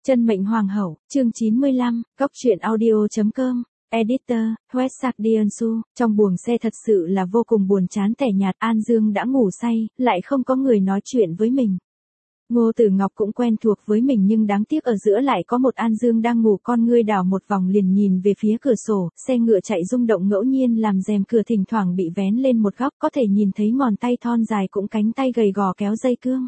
Chân mệnh hoàng hậu, chương 95, góc truyện audio.com, editor, Westside Diansu. Trong buồng xe thật sự là vô cùng buồn chán tẻ nhạt. An Dương đã ngủ say, lại không có người nói chuyện với mình. Ngô Tử Ngọc cũng quen thuộc với mình nhưng đáng tiếc ở giữa lại có một An Dương đang ngủ, con ngươi đảo một vòng liền nhìn về phía cửa sổ, xe ngựa chạy rung động ngẫu nhiên làm rèm cửa thỉnh thoảng bị vén lên một góc, có thể nhìn thấy ngón tay thon dài cũng cánh tay gầy gò kéo dây cương.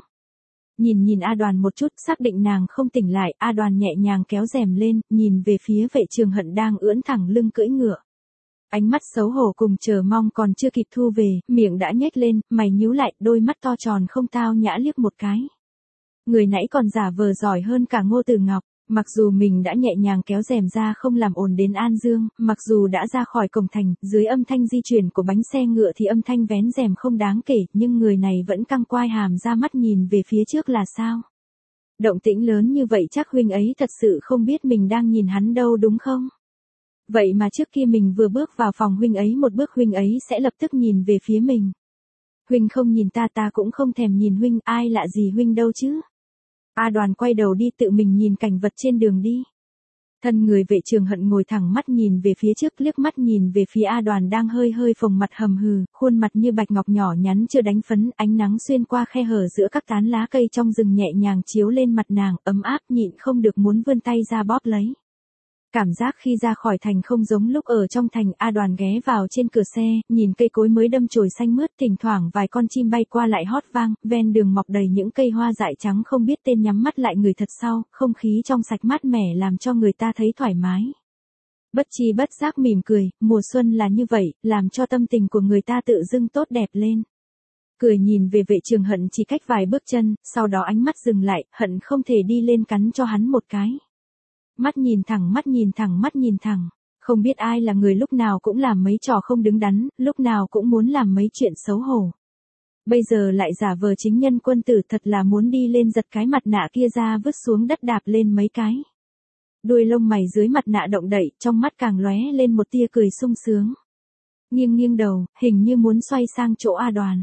Nhìn A Đoàn một chút, xác định nàng không tỉnh lại, A Đoàn nhẹ nhàng kéo rèm lên, nhìn về phía Vệ Trường Hận đang ưỡn thẳng lưng cưỡi ngựa. Ánh mắt xấu hổ cùng chờ mong còn chưa kịp thu về, miệng đã nhếch lên, mày nhíu lại, đôi mắt to tròn không tao nhã liếc một cái. Người nãy còn giả vờ giỏi hơn cả Ngô Tử Ngọc, mặc dù mình đã nhẹ nhàng kéo rèm ra không làm ồn đến An Dương, mặc dù đã ra khỏi cổng thành, dưới âm thanh di chuyển của bánh xe ngựa thì âm thanh vén rèm không đáng kể, nhưng người này vẫn căng quai hàm ra mắt nhìn về phía trước là sao? Động tĩnh lớn như vậy chắc huynh ấy thật sự không biết mình đang nhìn hắn đâu đúng không? Vậy mà trước kia mình vừa bước vào phòng huynh ấy một bước huynh ấy sẽ lập tức nhìn về phía mình. Huynh không nhìn ta, ta cũng không thèm nhìn huynh, ai lạ gì huynh đâu chứ? A Đoàn quay đầu đi, tự mình nhìn cảnh vật trên đường đi. Thân người Vệ Trường Hận ngồi thẳng mắt nhìn về phía trước, liếc mắt nhìn về phía A Đoàn đang hơi hơi phồng mặt hầm hừ, khuôn mặt như bạch ngọc nhỏ nhắn chưa đánh phấn, ánh nắng xuyên qua khe hở giữa các tán lá cây trong rừng nhẹ nhàng chiếu lên mặt nàng, ấm áp nhịn không được muốn vươn tay ra bóp lấy. Cảm giác khi ra khỏi thành không giống lúc ở trong thành. A Đoàn ghé vào trên cửa xe, nhìn cây cối mới đâm chồi xanh mướt, thỉnh thoảng vài con chim bay qua lại hót vang, ven đường mọc đầy những cây hoa dại trắng không biết tên, nhắm mắt lại người thật sau, không khí trong sạch mát mẻ làm cho người ta thấy thoải mái. Bất chi bất giác mỉm cười, mùa xuân là như vậy, làm cho tâm tình của người ta tự dưng tốt đẹp lên. Cười nhìn về Vệ Trường Hận chỉ cách vài bước chân, sau đó ánh mắt dừng lại, hận không thể đi lên cắn cho hắn một cái. Mắt nhìn thẳng, mắt nhìn thẳng, mắt nhìn thẳng. Không biết ai là người lúc nào cũng làm mấy trò không đứng đắn, lúc nào cũng muốn làm mấy chuyện xấu hổ. Bây giờ lại giả vờ chính nhân quân tử, thật là muốn đi lên giật cái mặt nạ kia ra vứt xuống đất đạp lên mấy cái. Đuôi lông mày dưới mặt nạ động đậy, trong mắt càng lóe lên một tia cười sung sướng. Nghiêng đầu, hình như muốn xoay sang chỗ A Đoàn.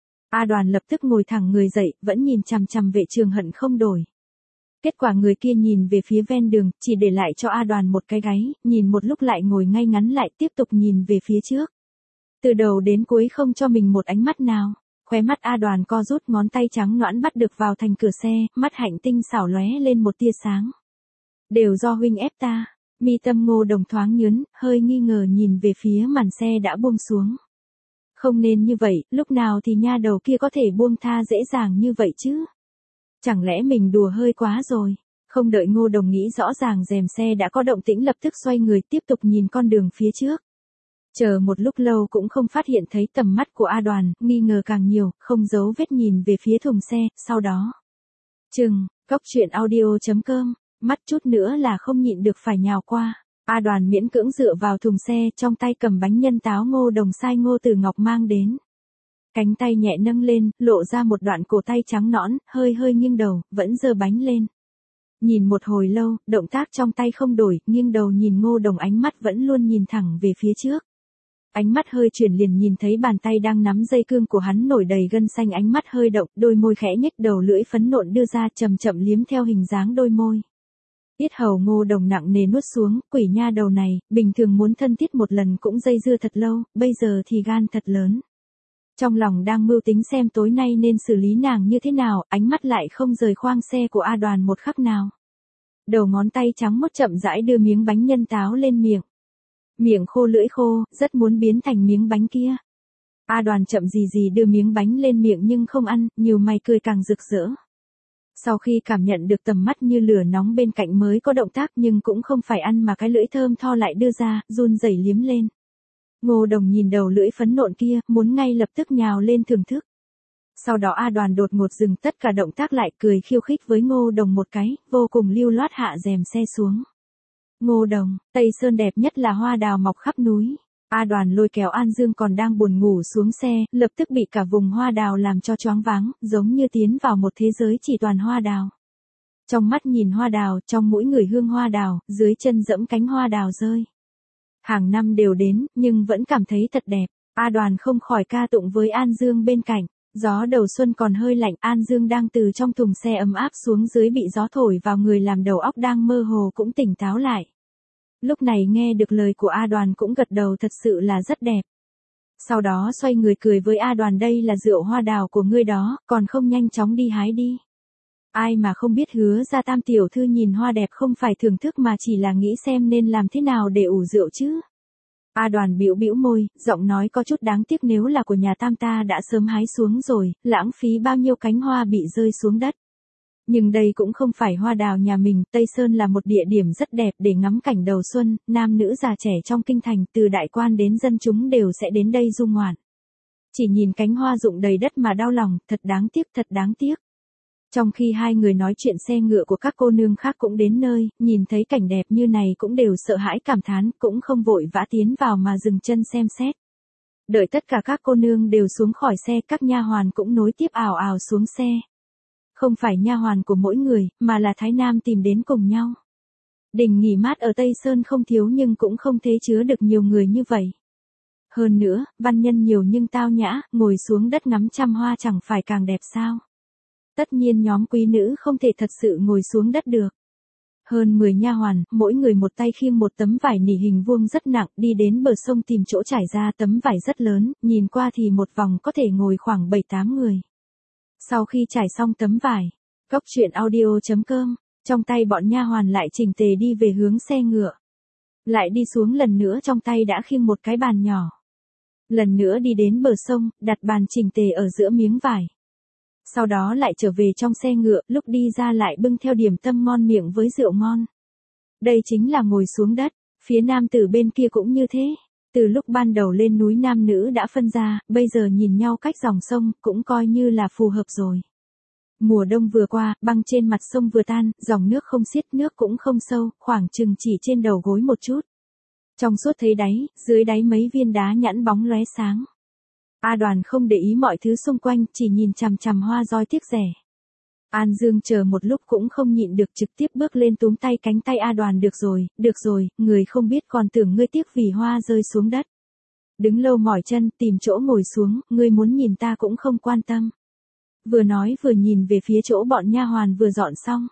A Đoàn lập tức ngồi thẳng người dậy, vẫn nhìn chằm chằm Vệ Trường Hận không đổi. Kết quả người kia nhìn về phía ven đường, chỉ để lại cho A Đoàn một cái gáy, nhìn một lúc lại ngồi ngay ngắn lại, tiếp tục nhìn về phía trước. Từ đầu đến cuối không cho mình một ánh mắt nào. Khóe mắt A Đoàn co rút, ngón tay trắng nõn bắt được vào thành cửa xe, mắt hạnh tinh xảo lóe lên một tia sáng. Đều do huynh ép ta. Mi tâm Ngô Đồng thoáng nhướng, hơi nghi ngờ nhìn về phía màn xe đã buông xuống. Không nên như vậy, lúc nào thì nha đầu kia có thể buông tha dễ dàng như vậy chứ? Chẳng lẽ mình đùa hơi quá rồi? Không đợi Ngô Đồng nghĩ rõ ràng, rèm xe đã có động tĩnh, lập tức xoay người tiếp tục nhìn con đường phía trước. Chờ một lúc lâu cũng không phát hiện thấy tầm mắt của A Đoàn, nghi ngờ càng nhiều, không giấu vết nhìn về phía thùng xe, sau đó. Góc truyện audio.com, mắt chút nữa là không nhịn được phải nhào qua. A Đoàn miễn cưỡng dựa vào thùng xe, trong tay cầm bánh nhân táo Ngô Đồng sai Ngô Tử Ngọc mang đến. Cánh tay nhẹ nâng lên, lộ ra một đoạn cổ tay trắng nõn, hơi hơi nghiêng đầu, vẫn giơ bánh lên. Nhìn một hồi lâu, động tác trong tay không đổi, nghiêng đầu nhìn Ngô Đồng, ánh mắt vẫn luôn nhìn thẳng về phía trước. Ánh mắt hơi chuyển liền nhìn thấy bàn tay đang nắm dây cương của hắn nổi đầy gân xanh, ánh mắt hơi động, đôi môi khẽ nhếch, đầu lưỡi phấn nộn đưa ra chậm chậm liếm theo hình dáng đôi môi. Yết hầu Ngô Đồng nặng nề nuốt xuống, quỷ nha đầu này, bình thường muốn thân thiết một lần cũng dây dưa thật lâu, bây giờ thì gan thật lớn. Trong lòng đang mưu tính xem tối nay nên xử lý nàng như thế nào, ánh mắt lại không rời khoang xe của A Đoàn một khắc nào. Đầu ngón tay trắng mốt chậm rãi đưa miếng bánh nhân táo lên miệng. Miệng khô lưỡi khô, rất muốn biến thành miếng bánh kia. A Đoàn chậm gì đưa miếng bánh lên miệng nhưng không ăn, nhiều mày cười càng rực rỡ. Sau khi cảm nhận được tầm mắt như lửa nóng bên cạnh mới có động tác, nhưng cũng không phải ăn mà cái lưỡi thơm tho lại đưa ra, run rẩy liếm lên. Ngô Đồng nhìn đầu lưỡi phấn nộn kia, muốn ngay lập tức nhào lên thưởng thức. Sau đó A Đoàn đột ngột dừng tất cả động tác lại, cười khiêu khích với Ngô Đồng một cái, vô cùng lưu loát hạ rèm xe xuống. Ngô Đồng, Tây Sơn đẹp nhất là hoa đào mọc khắp núi. A Đoàn lôi kéo An Dương còn đang buồn ngủ xuống xe, lập tức bị cả vùng hoa đào làm cho choáng váng, giống như tiến vào một thế giới chỉ toàn hoa đào. Trong mắt nhìn hoa đào, trong mũi ngửi hương hoa đào, dưới chân dẫm cánh hoa đào rơi. Hàng năm đều đến, nhưng vẫn cảm thấy thật đẹp. A Đoàn không khỏi ca tụng với An Dương bên cạnh. Gió đầu xuân còn hơi lạnh, An Dương đang từ trong thùng xe ấm áp xuống dưới bị gió thổi vào người làm đầu óc đang mơ hồ cũng tỉnh táo lại. Lúc này nghe được lời của A Đoàn cũng gật đầu, thật sự là rất đẹp. Sau đó xoay người cười với A Đoàn, đây là rượu hoa đào của ngươi đó, còn không nhanh chóng đi hái đi. Ai mà không biết Hứa ra Tam tiểu thư nhìn hoa đẹp không phải thưởng thức mà chỉ là nghĩ xem nên làm thế nào để ủ rượu chứ. A Đoàn bĩu bĩu môi, giọng nói có chút đáng tiếc, nếu là của nhà Tam ta đã sớm hái xuống rồi, lãng phí bao nhiêu cánh hoa bị rơi xuống đất. Nhưng đây cũng không phải hoa đào nhà mình, Tây Sơn là một địa điểm rất đẹp để ngắm cảnh đầu xuân, nam nữ già trẻ trong kinh thành từ đại quan đến dân chúng đều sẽ đến đây du ngoạn. Chỉ nhìn cánh hoa rụng đầy đất mà đau lòng, thật đáng tiếc, thật đáng tiếc. Trong khi hai người nói chuyện, xe ngựa của các cô nương khác cũng đến nơi, nhìn thấy cảnh đẹp như này cũng đều sợ hãi cảm thán, cũng không vội vã tiến vào mà dừng chân xem xét. Đợi tất cả các cô nương đều xuống khỏi xe, các nha hoàn cũng nối tiếp ào ào xuống xe. Không phải nha hoàn của mỗi người, mà là Thái Nam tìm đến cùng nhau. Đình nghỉ mát ở Tây Sơn không thiếu nhưng cũng không thể chứa được nhiều người như vậy. Hơn nữa, văn nhân nhiều nhưng tao nhã, ngồi xuống đất ngắm trăm hoa chẳng phải càng đẹp sao. Tất nhiên nhóm quý nữ không thể thật sự ngồi xuống đất được. Hơn 10 nha hoàn, mỗi người một tay khiêng một tấm vải nỉ hình vuông rất nặng, đi đến bờ sông tìm chỗ trải ra. Tấm vải rất lớn, nhìn qua thì một vòng có thể ngồi khoảng 7-8 người. Sau khi trải xong tấm vải, Cóc truyện audio.com, trong tay bọn nha hoàn lại chỉnh tề đi về hướng xe ngựa. Lại đi xuống lần nữa, trong tay đã khiêng một cái bàn nhỏ. Lần nữa đi đến bờ sông, đặt bàn chỉnh tề ở giữa miếng vải. Sau đó lại trở về trong xe ngựa, lúc đi ra lại bưng theo điểm tâm ngon miệng với rượu ngon. Đây chính là ngồi xuống đất, phía nam tử bên kia cũng như thế. Từ lúc ban đầu lên núi nam nữ đã phân ra, bây giờ nhìn nhau cách dòng sông, cũng coi như là phù hợp rồi. Mùa đông vừa qua, băng trên mặt sông vừa tan, dòng nước không xiết, nước cũng không sâu, khoảng chừng chỉ trên đầu gối một chút. Trong suốt thấy đáy, dưới đáy mấy viên đá nhẵn bóng lóe sáng. A Đoàn không để ý mọi thứ xung quanh, chỉ nhìn chằm chằm hoa roi tiếc rẻ. An Dương chờ một lúc cũng không nhịn được, trực tiếp bước lên túm tay cánh tay A Đoàn, được rồi, người không biết còn tưởng ngươi tiếc vì hoa rơi xuống đất. Đứng lâu mỏi chân, tìm chỗ ngồi xuống, ngươi muốn nhìn ta cũng không quan tâm. Vừa nói vừa nhìn về phía chỗ bọn nha hoàn vừa dọn xong.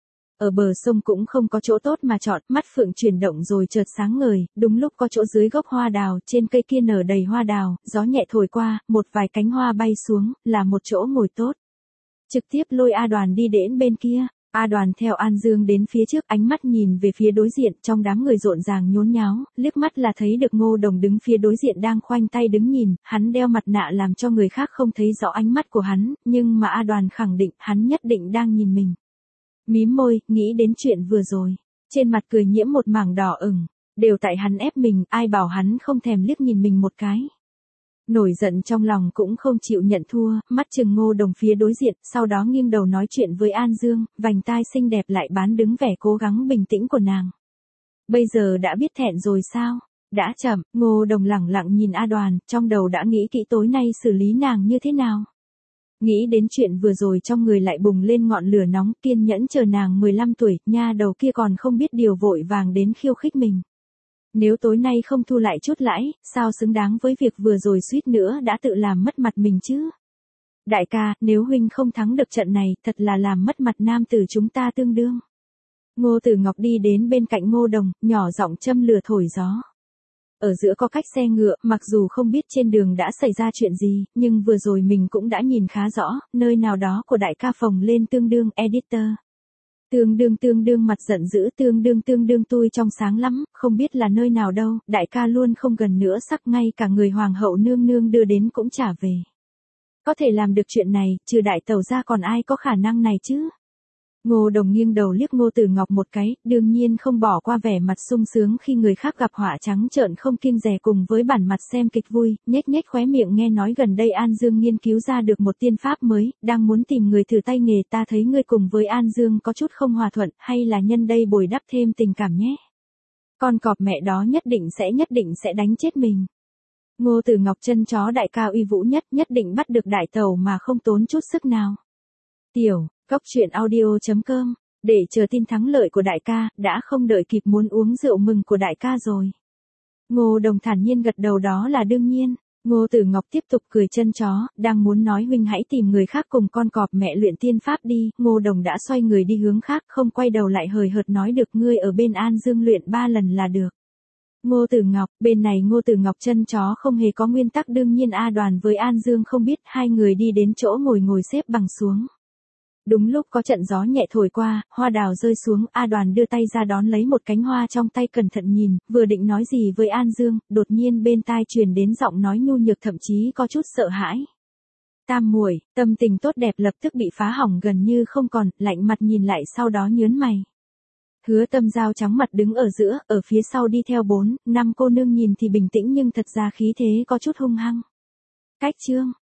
Ở bờ sông cũng không có chỗ tốt mà chọn, mắt phượng chuyển động rồi chợt sáng ngời, đúng lúc có chỗ dưới gốc hoa đào, trên cây kia nở đầy hoa đào, gió nhẹ thổi qua, một vài cánh hoa bay xuống, là một chỗ ngồi tốt. Trực tiếp lôi A Đoàn đi đến bên kia. A Đoàn theo An Dương đến phía trước, ánh mắt nhìn về phía đối diện, trong đám người rộn ràng nhốn nháo, liếc mắt là thấy được Ngô Đồng đứng phía đối diện đang khoanh tay đứng nhìn, hắn đeo mặt nạ làm cho người khác không thấy rõ ánh mắt của hắn, nhưng mà A Đoàn khẳng định hắn nhất định đang nhìn mình. Mím môi, nghĩ đến chuyện vừa rồi, trên mặt cười nhiễm một mảng đỏ ửng, đều tại hắn ép mình, ai bảo hắn không thèm liếc nhìn mình một cái. Nổi giận trong lòng cũng không chịu nhận thua, mắt chừng Ngô Đồng phía đối diện, sau đó nghiêng đầu nói chuyện với An Dương, vành tai xinh đẹp lại bán đứng vẻ cố gắng bình tĩnh của nàng. Bây giờ đã biết thẹn rồi sao? Đã chậm, Ngô Đồng lẳng lặng nhìn A Đoàn, trong đầu đã nghĩ kỹ tối nay xử lý nàng như thế nào. Nghĩ đến chuyện vừa rồi trong người lại bùng lên ngọn lửa nóng, kiên nhẫn chờ nàng 15 tuổi, nha đầu kia còn không biết điều vội vàng đến khiêu khích mình. Nếu tối nay không thu lại chút lãi, sao xứng đáng với việc vừa rồi suýt nữa đã tự làm mất mặt mình chứ? Đại ca, nếu huynh không thắng được trận này, thật là làm mất mặt nam tử chúng ta tương đương. Ngô Tử Ngọc đi đến bên cạnh Ngô Đồng, nhỏ giọng châm lửa thổi gió. Ở giữa có cách xe ngựa, mặc dù không biết trên đường đã xảy ra chuyện gì, nhưng vừa rồi mình cũng đã nhìn khá rõ, nơi nào đó của đại ca phồng lên tương đương editor. Tương đương mặt giận dữ, tương đương tôi trong sáng lắm, không biết là nơi nào đâu, đại ca luôn không gần nữa sắc, ngay cả người hoàng hậu nương nương đưa đến cũng trả về. Có thể làm được chuyện này, trừ đại tẩu ra còn ai có khả năng này chứ? Ngô Đồng nghiêng đầu liếc Ngô Tử Ngọc một cái, đương nhiên không bỏ qua vẻ mặt sung sướng khi người khác gặp họa trắng trợn không kiêng dè cùng với bản mặt xem kịch vui, nhếch nhếch khóe miệng, nghe nói gần đây An Dương nghiên cứu ra được một tiên pháp mới, đang muốn tìm người thử tay nghề, ta thấy ngươi cùng với An Dương có chút không hòa thuận, hay là nhân đây bồi đắp thêm tình cảm nhé. Con cọp mẹ đó nhất định sẽ đánh chết mình. Ngô Tử Ngọc chân chó đại ca uy vũ nhất định bắt được đại tẩu mà không tốn chút sức nào. Tiểu Cóc truyện audio.com, để chờ tin thắng lợi của đại ca, đã không đợi kịp muốn uống rượu mừng của đại ca rồi. Ngô Đồng thản nhiên gật đầu, đó là đương nhiên. Ngô Tử Ngọc tiếp tục cười chân chó, đang muốn nói huynh hãy tìm người khác cùng con cọp mẹ luyện tiên pháp đi, Ngô Đồng đã xoay người đi hướng khác, không quay đầu lại hời hợt nói được ngươi ở bên An Dương luyện 3 lần là được. Ngô Tử Ngọc, bên này Ngô Tử Ngọc chân chó không hề có nguyên tắc, đương nhiên A Đoàn với An Dương không biết, hai người đi đến chỗ ngồi xếp bằng xuống. Đúng lúc có trận gió nhẹ thổi qua, hoa đào rơi xuống, A Đoàn đưa tay ra đón lấy một cánh hoa trong tay cẩn thận nhìn, vừa định nói gì với An Dương, đột nhiên bên tai truyền đến giọng nói nhu nhược thậm chí có chút sợ hãi. Tam muội, tâm tình tốt đẹp lập tức bị phá hỏng gần như không còn, lạnh mặt nhìn lại sau đó nhớn mày. Hứa Tâm Giao trắng mặt đứng ở giữa, ở phía sau đi theo 4, 5 cô nương nhìn thì bình tĩnh nhưng thật ra khí thế có chút hung hăng. Cách chương